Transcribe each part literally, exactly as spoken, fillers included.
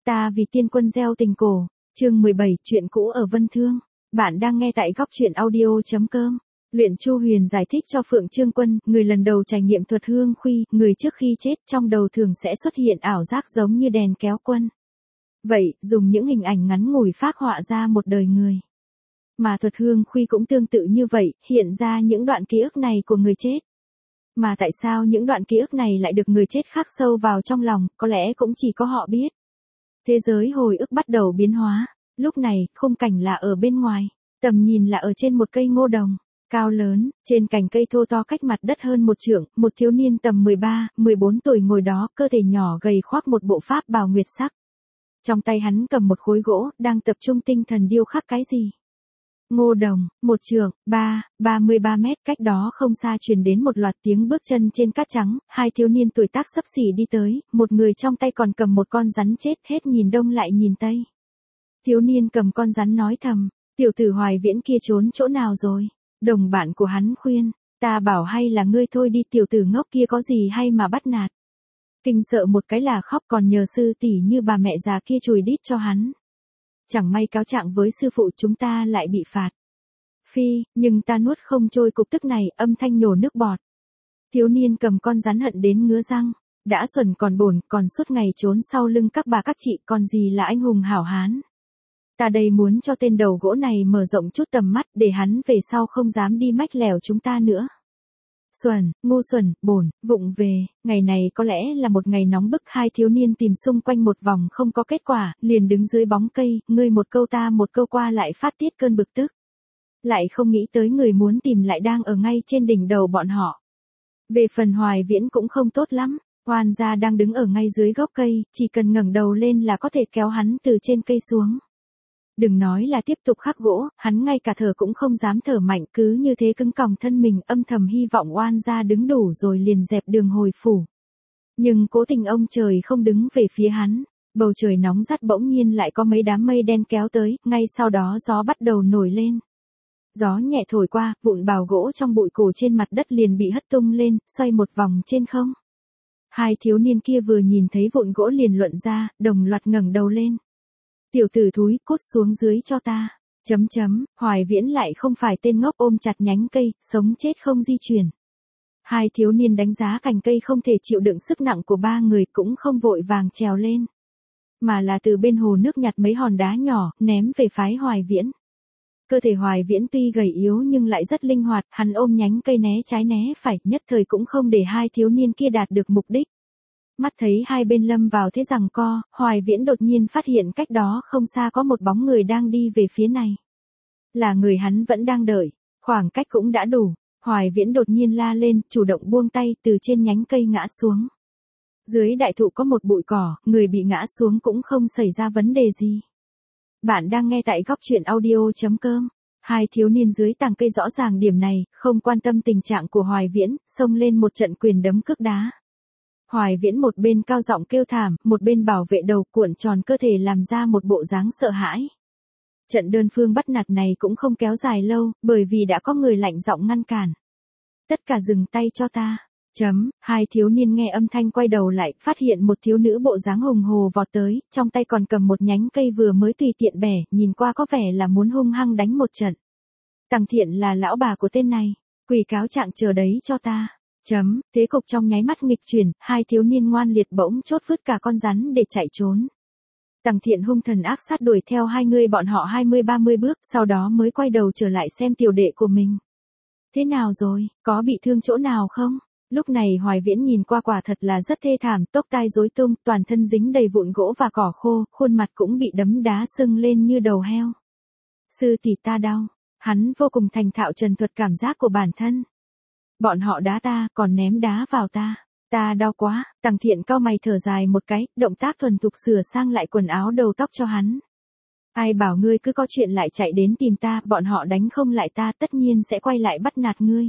Ta vì tiên quân gieo tình cổ, chương mười bảy, chuyện cũ ở Vân Thương. Bạn đang nghe tại góc truyện audio.com. Luyện Chu Huyền giải thích cho Phượng Trương Quân, người lần đầu trải nghiệm thuật hương khuy, người trước khi chết trong đầu thường sẽ xuất hiện ảo giác giống như đèn kéo quân. Vậy, dùng những hình ảnh ngắn ngủi phác họa ra một đời người. Mà thuật hương khuy cũng tương tự như vậy, hiện ra những đoạn ký ức này của người chết. Mà tại sao những đoạn ký ức này lại được người chết khắc sâu vào trong lòng, có lẽ cũng chỉ có họ biết. Thế giới hồi ức bắt đầu biến hóa, lúc này, khung cảnh là ở bên ngoài, tầm nhìn là ở trên một cây ngô đồng, cao lớn, trên cành cây thô to cách mặt đất hơn một trượng, một thiếu niên tầm mười ba, mười bốn tuổi ngồi đó, cơ thể nhỏ gầy khoác một bộ pháp bào nguyệt sắc. Trong tay hắn cầm một khối gỗ, đang tập trung tinh thần điêu khắc cái gì. Ngô đồng, một trượng, ba, ba mươi ba mét, cách đó không xa truyền đến một loạt tiếng bước chân trên cát trắng, hai thiếu niên tuổi tác xấp xỉ đi tới, một người trong tay còn cầm một con rắn chết, hết nhìn đông lại nhìn tây. Thiếu niên cầm con rắn nói thầm, tiểu tử Hoài Viễn kia trốn chỗ nào rồi? Đồng bạn của hắn khuyên, ta bảo hay là ngươi thôi đi, tiểu tử ngốc kia có gì hay mà bắt nạt. Kinh sợ một cái là khóc, còn nhờ sư tỷ như bà mẹ già kia chùi đít cho hắn. Chẳng may cáo trạng với sư phụ chúng ta lại bị phạt. Phi, nhưng ta nuốt không trôi cục tức này, âm thanh nhổ nước bọt. Thiếu niên cầm con rắn hận đến ngứa răng, đã xuẩn còn bổn, còn suốt ngày trốn sau lưng các bà các chị, còn gì là anh hùng hảo hán. Ta đây muốn cho tên đầu gỗ này mở rộng chút tầm mắt, để hắn về sau không dám đi mách lèo chúng ta nữa. Xuẩn, ngu xuẩn, bổn, vụng về, ngày này có lẽ là một ngày nóng bức, hai thiếu niên tìm xung quanh một vòng không có kết quả, liền đứng dưới bóng cây, ngươi một câu ta một câu qua lại phát tiết cơn bực tức. Lại không nghĩ tới người muốn tìm lại đang ở ngay trên đỉnh đầu bọn họ. Về phần Hoài Viễn cũng không tốt lắm, Oan gia đang đứng ở ngay dưới gốc cây, chỉ cần ngẩng đầu lên là có thể kéo hắn từ trên cây xuống. Đừng nói là tiếp tục khắc gỗ, hắn ngay cả thở cũng không dám thở mạnh, cứ như thế cứng còng thân mình, âm thầm hy vọng Oan gia đứng đủ rồi liền dẹp đường hồi phủ. Nhưng cố tình ông trời không đứng về phía hắn, bầu trời nóng rát bỗng nhiên lại có mấy đám mây đen kéo tới, ngay sau đó gió bắt đầu nổi lên. Gió nhẹ thổi qua, vụn bào gỗ trong bụi cỏ trên mặt đất liền bị hất tung lên, xoay một vòng trên không. Hai thiếu niên kia vừa nhìn thấy vụn gỗ liền luận ra, đồng loạt ngẩng đầu lên. Tiểu tử thúi, cút xuống dưới cho ta. Chấm chấm, Hoài Viễn lại không phải tên ngốc ôm chặt nhánh cây, sống chết không di chuyển. Hai thiếu niên đánh giá cành cây không thể chịu đựng sức nặng của ba người, cũng không vội vàng trèo lên. Mà là từ bên hồ nước nhặt mấy hòn đá nhỏ, ném về phái Hoài Viễn. Cơ thể Hoài Viễn tuy gầy yếu nhưng lại rất linh hoạt, hắn ôm nhánh cây né trái né phải, nhất thời cũng không để hai thiếu niên kia đạt được mục đích. Mắt thấy hai bên lâm vào thế giằng co, Hoài Viễn đột nhiên phát hiện cách đó không xa có một bóng người đang đi về phía này. Là người hắn vẫn đang đợi, khoảng cách cũng đã đủ, Hoài Viễn đột nhiên la lên, chủ động buông tay từ trên nhánh cây ngã xuống. Dưới đại thụ có một bụi cỏ, người bị ngã xuống cũng không xảy ra vấn đề gì. Bạn đang nghe tại góc truyện audio.com. Hai thiếu niên dưới tàng cây rõ ràng điểm này, không quan tâm tình trạng của Hoài Viễn, xông lên một trận quyền đấm cước đá. Hoài Viễn một bên cao giọng kêu thảm, một bên bảo vệ đầu cuộn tròn cơ thể làm ra một bộ dáng sợ hãi. Trận đơn phương bắt nạt này cũng không kéo dài lâu, bởi vì đã có người lạnh giọng ngăn cản. Tất cả dừng tay cho ta. Chấm, hai thiếu niên nghe âm thanh quay đầu lại, phát hiện một thiếu nữ bộ dáng hùng hồ vọt tới, trong tay còn cầm một nhánh cây vừa mới tùy tiện bẻ, nhìn qua có vẻ là muốn hung hăng đánh một trận. Tằng Thiện là lão bà của tên này, quỳ cáo trạng chờ đấy cho ta. Chấm, thế cục trong nháy mắt nghịch chuyển, hai thiếu niên ngoan liệt bỗng chốt vứt cả con rắn để chạy trốn. Tằng Thiện hung thần ác sát đuổi theo hai người bọn họ hai mươi ba mươi bước, sau đó mới quay đầu trở lại xem tiểu đệ của mình. Thế nào rồi, có bị thương chỗ nào không? Lúc này Hoài Viễn nhìn qua quả thật là rất thê thảm, tóc tai rối tung, toàn thân dính đầy vụn gỗ và cỏ khô, khuôn mặt cũng bị đấm đá sưng lên như đầu heo. Sư tỷ ta đau, hắn vô cùng thành thạo trần thuật cảm giác của bản thân. Bọn họ đá ta, còn ném đá vào ta. Ta đau quá, Tằng Thiện cau mày thở dài một cái, động tác thuần thục sửa sang lại quần áo đầu tóc cho hắn. Ai bảo ngươi cứ có chuyện lại chạy đến tìm ta, bọn họ đánh không lại ta tất nhiên sẽ quay lại bắt nạt ngươi.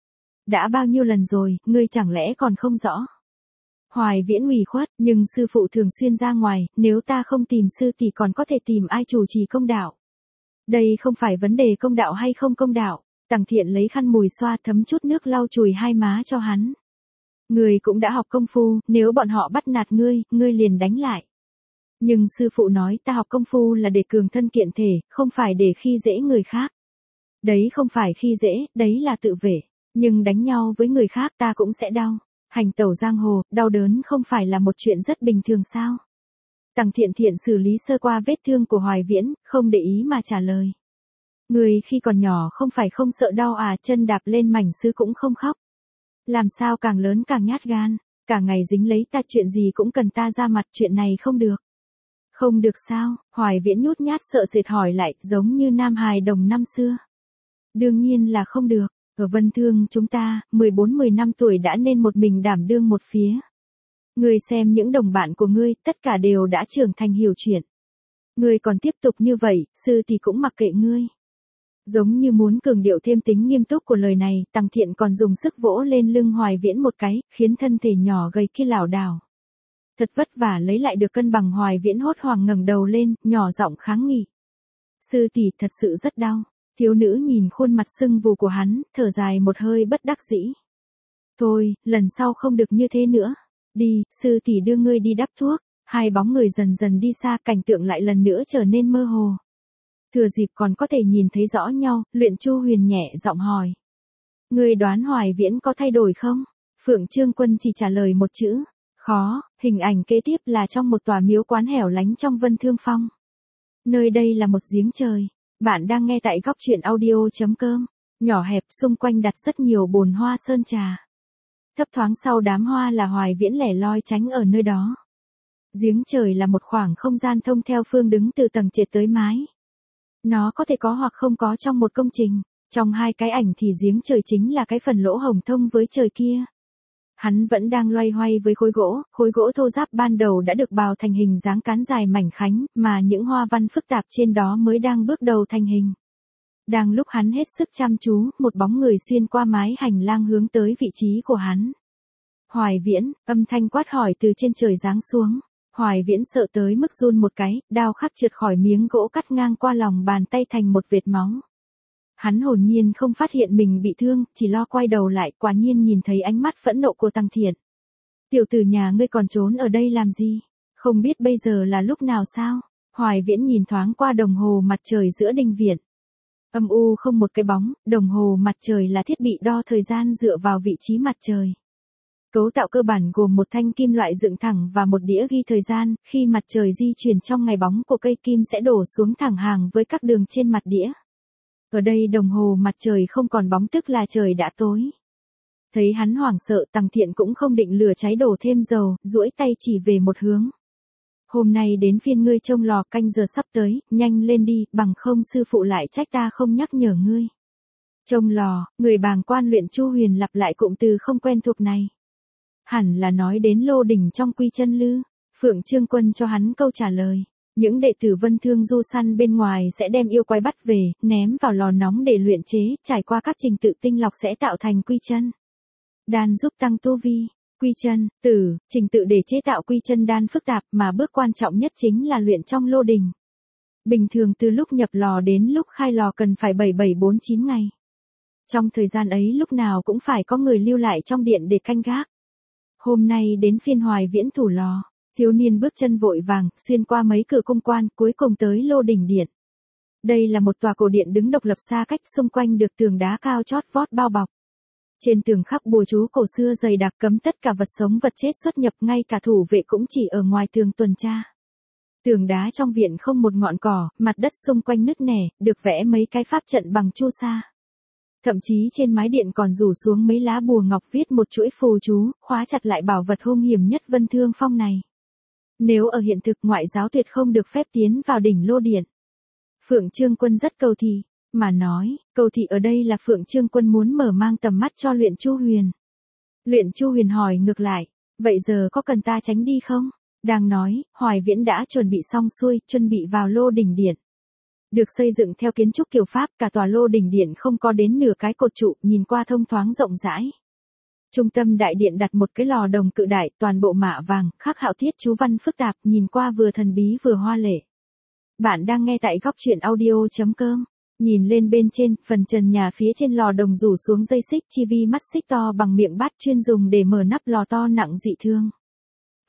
Đã bao nhiêu lần rồi, ngươi chẳng lẽ còn không rõ. Hoài Viễn ủy khuất, nhưng sư phụ thường xuyên ra ngoài, nếu ta không tìm sư thì còn có thể tìm ai chủ trì công đạo. Đây không phải vấn đề công đạo hay không công đạo. Tằng Thiện lấy khăn mùi xoa thấm chút nước lau chùi hai má cho hắn. Ngươi cũng đã học công phu, nếu bọn họ bắt nạt ngươi, ngươi liền đánh lại. Nhưng sư phụ nói ta học công phu là để cường thân kiện thể, không phải để khi dễ người khác. Đấy không phải khi dễ, đấy là tự vệ. Nhưng đánh nhau với người khác ta cũng sẽ đau. Hành tẩu giang hồ, đau đớn không phải là một chuyện rất bình thường sao? Tằng Thiện Thiện xử lý sơ qua vết thương của Hoài Viễn, không để ý mà trả lời. Người khi còn nhỏ không phải không sợ đau à, chân đạp lên mảnh sứ cũng không khóc. Làm sao càng lớn càng nhát gan, cả ngày dính lấy ta, chuyện gì cũng cần ta ra mặt, chuyện này không được. Không được sao? Hoài Viễn nhút nhát sợ sệt hỏi lại, giống như nam hài đồng năm xưa. Đương nhiên là không được, ở Vân Thương chúng ta, mười bốn mười lăm tuổi đã nên một mình đảm đương một phía. Ngươi xem những đồng bạn của ngươi, tất cả đều đã trưởng thành hiểu chuyện. Ngươi còn tiếp tục như vậy, sư thì cũng mặc kệ ngươi. Giống như muốn cường điệu thêm tính nghiêm túc của lời này, Tằng Thiện còn dùng sức vỗ lên lưng Hoài Viễn một cái, khiến thân thể nhỏ gầy kia lảo đảo. Thật vất vả lấy lại được cân bằng, Hoài Viễn hốt hoảng ngẩng đầu lên, nhỏ giọng kháng nghị. Sư tỷ thật sự rất đau. Thiếu nữ nhìn khuôn mặt sưng vù của hắn, thở dài một hơi bất đắc dĩ. Thôi, lần sau không được như thế nữa. Đi, sư tỷ đưa ngươi đi đắp thuốc. Hai bóng người dần dần đi xa, cảnh tượng lại lần nữa trở nên mơ hồ. Thừa dịp còn có thể nhìn thấy rõ nhau, Luyện Chu Huyền nhẹ giọng hỏi. Ngươi đoán Hoài Viễn có thay đổi không? Phượng Trương Quân chỉ trả lời một chữ. Khó. Hình ảnh kế tiếp là trong một tòa miếu quán hẻo lánh trong Vân Thương Phong. Nơi đây là một giếng trời. Bạn đang nghe tại góc truyện audio.com. Nhỏ hẹp, xung quanh đặt rất nhiều bồn hoa sơn trà. Thấp thoáng sau đám hoa là Hoài Viễn lẻ loi tránh ở nơi đó. Giếng trời là một khoảng không gian thông theo phương đứng từ tầng trệt tới mái. Nó có thể có hoặc không có trong một công trình. Trong hai cái ảnh thì giếng trời chính là cái phần lỗ hổng thông với trời kia. Hắn vẫn đang loay hoay với khối gỗ, khối gỗ thô ráp ban đầu đã được bào thành hình dáng cán dài mảnh khảnh, mà những hoa văn phức tạp trên đó mới đang bước đầu thành hình. Đang lúc hắn hết sức chăm chú, một bóng người xuyên qua mái hành lang hướng tới vị trí của hắn. Hoài Viễn, âm thanh quát hỏi từ trên trời giáng xuống. Hoài Viễn sợ tới mức run một cái, đao khắc trượt khỏi miếng gỗ cắt ngang qua lòng bàn tay thành một vệt máu. Hắn hồn nhiên không phát hiện mình bị thương, chỉ lo quay đầu lại, quả nhiên nhìn thấy ánh mắt phẫn nộ của Tằng Thiện. Tiểu tử nhà ngươi còn trốn ở đây làm gì? Không biết bây giờ là lúc nào sao? Hoài Viễn nhìn thoáng qua đồng hồ mặt trời giữa đình viện. Âm u không một cái bóng, đồng hồ mặt trời là thiết bị đo thời gian dựa vào vị trí mặt trời. Cấu tạo cơ bản gồm một thanh kim loại dựng thẳng và một đĩa ghi thời gian, khi mặt trời di chuyển trong ngày bóng của cây kim sẽ đổ xuống thẳng hàng với các đường trên mặt đĩa. Ở đây đồng hồ mặt trời không còn bóng tức là trời đã tối. Thấy hắn hoảng sợ, Tằng Thiện cũng không định lửa cháy đổ thêm dầu, duỗi tay chỉ về một hướng. Hôm nay đến phiên ngươi trông lò, canh giờ sắp tới, nhanh lên đi, bằng không sư phụ lại trách ta không nhắc nhở ngươi. Trông lò, người bàng quan Luyện Chu Huyền lặp lại cụm từ không quen thuộc này. Hẳn là nói đến lô đỉnh trong Quy Chân Lư. Phượng Trương Quân cho hắn câu trả lời. Những đệ tử Vân Thương du săn bên ngoài sẽ đem yêu quái bắt về, ném vào lò nóng để luyện chế, trải qua các trình tự tinh lọc sẽ tạo thành quy chân đan giúp tăng tu vi. Quy chân, tử, trình tự để chế tạo quy chân đan phức tạp mà bước quan trọng nhất chính là luyện trong lô đình. Bình thường từ lúc nhập lò đến lúc khai lò cần phải bảy bảy bốn chín ngày. Trong thời gian ấy lúc nào cũng phải có người lưu lại trong điện để canh gác. Hôm nay đến phiên Hoài Viễn thủ lò. Thiếu niên bước chân vội vàng, xuyên qua mấy cửa cung quan, cuối cùng tới lô đỉnh điện. Đây là một tòa cổ điện đứng độc lập xa cách, xung quanh được tường đá cao chót vót bao bọc. Trên tường khắc bùa chú cổ xưa dày đặc cấm tất cả vật sống vật chết xuất nhập, ngay cả thủ vệ cũng chỉ ở ngoài tường tuần tra. Tường đá trong viện không một ngọn cỏ, mặt đất xung quanh nứt nẻ, được vẽ mấy cái pháp trận bằng chu sa. Thậm chí trên mái điện còn rủ xuống mấy lá bùa ngọc viết một chuỗi phù chú, khóa chặt lại bảo vật hung hiểm nhất Vân Thương Phong này. Nếu ở hiện thực, ngoại giáo tuyệt không được phép tiến vào đỉnh lô điện. Phượng Trương Quân rất cầu thị, mà nói, cầu thị ở đây là Phượng Trương Quân muốn mở mang tầm mắt cho Luyện Chu Huyền. Luyện Chu Huyền hỏi ngược lại, vậy giờ có cần ta tránh đi không? Đang nói, Hoài Viễn đã chuẩn bị xong xuôi, chuẩn bị vào lô đỉnh điện. Được xây dựng theo kiến trúc kiểu Pháp, cả tòa lô đỉnh điện không có đến nửa cái cột trụ, nhìn qua thông thoáng rộng rãi. Trung tâm đại điện đặt một cái lò đồng cự đại, toàn bộ mạ vàng, khắc họa tiết chú văn phức tạp, nhìn qua vừa thần bí vừa hoa lệ. Bạn đang nghe tại góc truyện audio.com. Nhìn lên bên trên, phần trần nhà phía trên lò đồng rủ xuống dây xích chi vi mắt xích to bằng miệng bát chuyên dùng để mở nắp lò to nặng dị thương.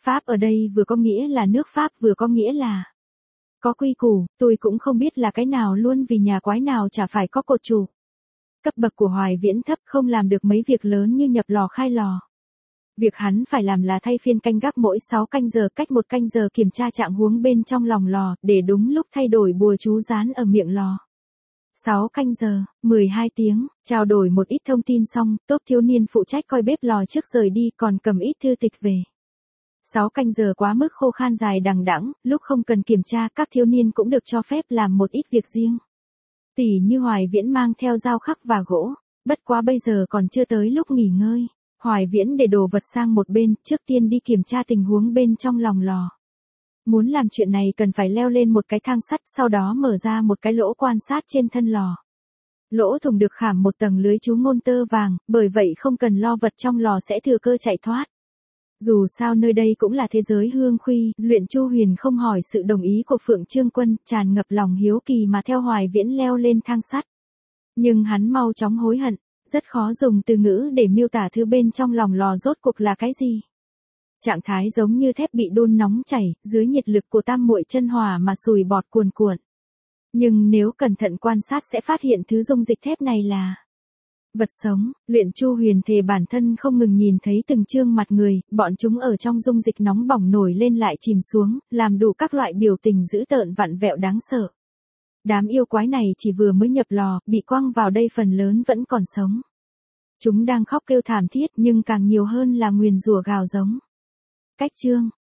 Pháp ở đây vừa có nghĩa là nước Pháp vừa có nghĩa là có quy củ, tôi cũng không biết là cái nào luôn vì nhà quái nào chả phải có cột trụ. Cấp bậc của Hoài Viễn thấp không làm được mấy việc lớn như nhập lò khai lò. Việc hắn phải làm là thay phiên canh gác mỗi sáu canh giờ cách một canh giờ kiểm tra trạng huống bên trong lòng lò, để đúng lúc thay đổi bùa chú dán ở miệng lò. sáu canh giờ, mười hai tiếng, trao đổi một ít thông tin xong, tốp thiếu niên phụ trách coi bếp lò trước rời đi còn cầm ít thư tịch về. sáu canh giờ quá mức khô khan dài đằng đẵng, lúc không cần kiểm tra các thiếu niên cũng được cho phép làm một ít việc riêng. Tỉ như Hoài Viễn mang theo dao khắc và gỗ, bất quá bây giờ còn chưa tới lúc nghỉ ngơi. Hoài Viễn để đồ vật sang một bên, trước tiên đi kiểm tra tình huống bên trong lòng lò. Muốn làm chuyện này cần phải leo lên một cái thang sắt, sau đó mở ra một cái lỗ quan sát trên thân lò. Lỗ thủng được khảm một tầng lưới chú ngôn tơ vàng, bởi vậy không cần lo vật trong lò sẽ thừa cơ chạy thoát. Dù sao nơi đây cũng là thế giới hương khuy, Luyện Chu Huyền không hỏi sự đồng ý của Phượng Trương Quân, tràn ngập lòng hiếu kỳ mà theo Hoài Viễn leo lên thang sắt. Nhưng hắn mau chóng hối hận, rất khó dùng từ ngữ để miêu tả thứ bên trong lòng lò rốt cuộc là cái gì. Trạng thái giống như thép bị đun nóng chảy, dưới nhiệt lực của tam muội chân hỏa mà sùi bọt cuồn cuộn. Nhưng nếu cẩn thận quan sát sẽ phát hiện thứ dung dịch thép này là vật sống. Luyện Chu Huyền thề bản thân không ngừng nhìn thấy từng trương mặt người, bọn chúng ở trong dung dịch nóng bỏng nổi lên lại chìm xuống, làm đủ các loại biểu tình dữ tợn vặn vẹo đáng sợ. Đám yêu quái này chỉ vừa mới nhập lò, bị quăng vào đây phần lớn vẫn còn sống. Chúng đang khóc kêu thảm thiết nhưng càng nhiều hơn là nguyền rủa gào giống. Cách chương